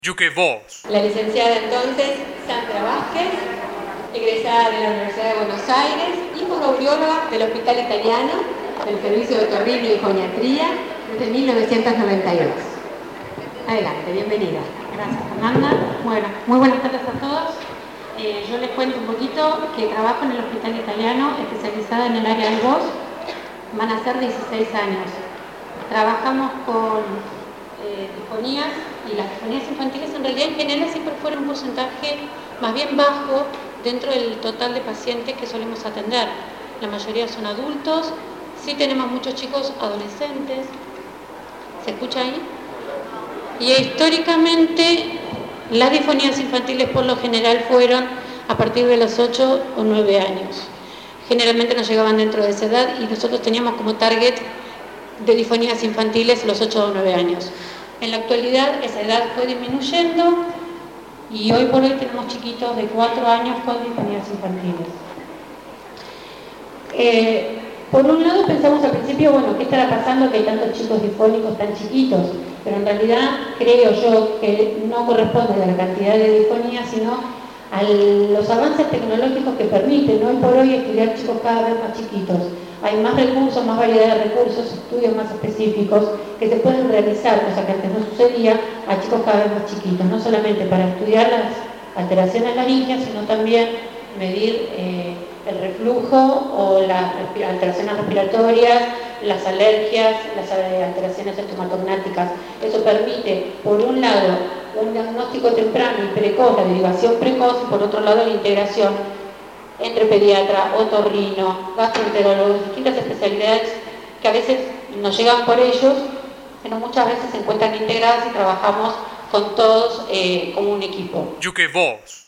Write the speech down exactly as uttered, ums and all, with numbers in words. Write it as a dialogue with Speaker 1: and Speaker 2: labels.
Speaker 1: Yuke Voz.
Speaker 2: La licenciada entonces Sandra Vázquez, egresada de la Universidad de Buenos Aires y fonoaudióloga del Hospital Italiano del Servicio de Otorrino y Foniatría desde mil novecientos noventa y dos. Adelante, bienvenida.
Speaker 3: Gracias, Fernanda. Bueno, muy buenas tardes a todos. Eh, yo les cuento un poquito que trabajo en el Hospital Italiano, especializada en el área de voz. Van a ser dieciséis años. Trabajamos con eh, difonías, y las difonías infantiles en realidad en general siempre fueron un porcentaje más bien bajo dentro del total de pacientes que solemos atender. La mayoría son adultos, sí tenemos muchos chicos adolescentes. ¿Se escucha ahí? Y históricamente las difonías infantiles por lo general fueron a partir de los ocho o nueve años. Generalmente nos llegaban dentro de esa edad y nosotros teníamos como target de difonías infantiles los ocho o nueve años. En la actualidad esa edad fue disminuyendo y hoy por hoy tenemos chiquitos de cuatro años con difonías infantiles. Eh, por un lado pensamos al principio, bueno, ¿qué estará pasando que hay tantos chicos difónicos tan chiquitos? Pero en realidad creo yo que no corresponde a la cantidad de difonías, sino a los avances tecnológicos que permiten hoy por hoy estudiar chicos cada vez más chiquitos. Hay más recursos, más variedad de recursos, estudios más específicos que se pueden realizar, cosa que antes no sucedía, a chicos cada vez más chiquitos, no solamente para estudiar las alteraciones laringeas, sino también medir eh, el reflujo o las alteraciones respiratorias, las alergias, las alteraciones estomatognáticas. Eso permite, por un lado, un diagnóstico temprano y precoz, la derivación precoz, y por otro lado, la integración entre pediatra, otorrino, gastroenterólogo, distintas especialidades que a veces nos llegan por ellos, pero muchas veces se encuentran integradas y trabajamos con todos eh, como un equipo.
Speaker 1: Yuke Voz.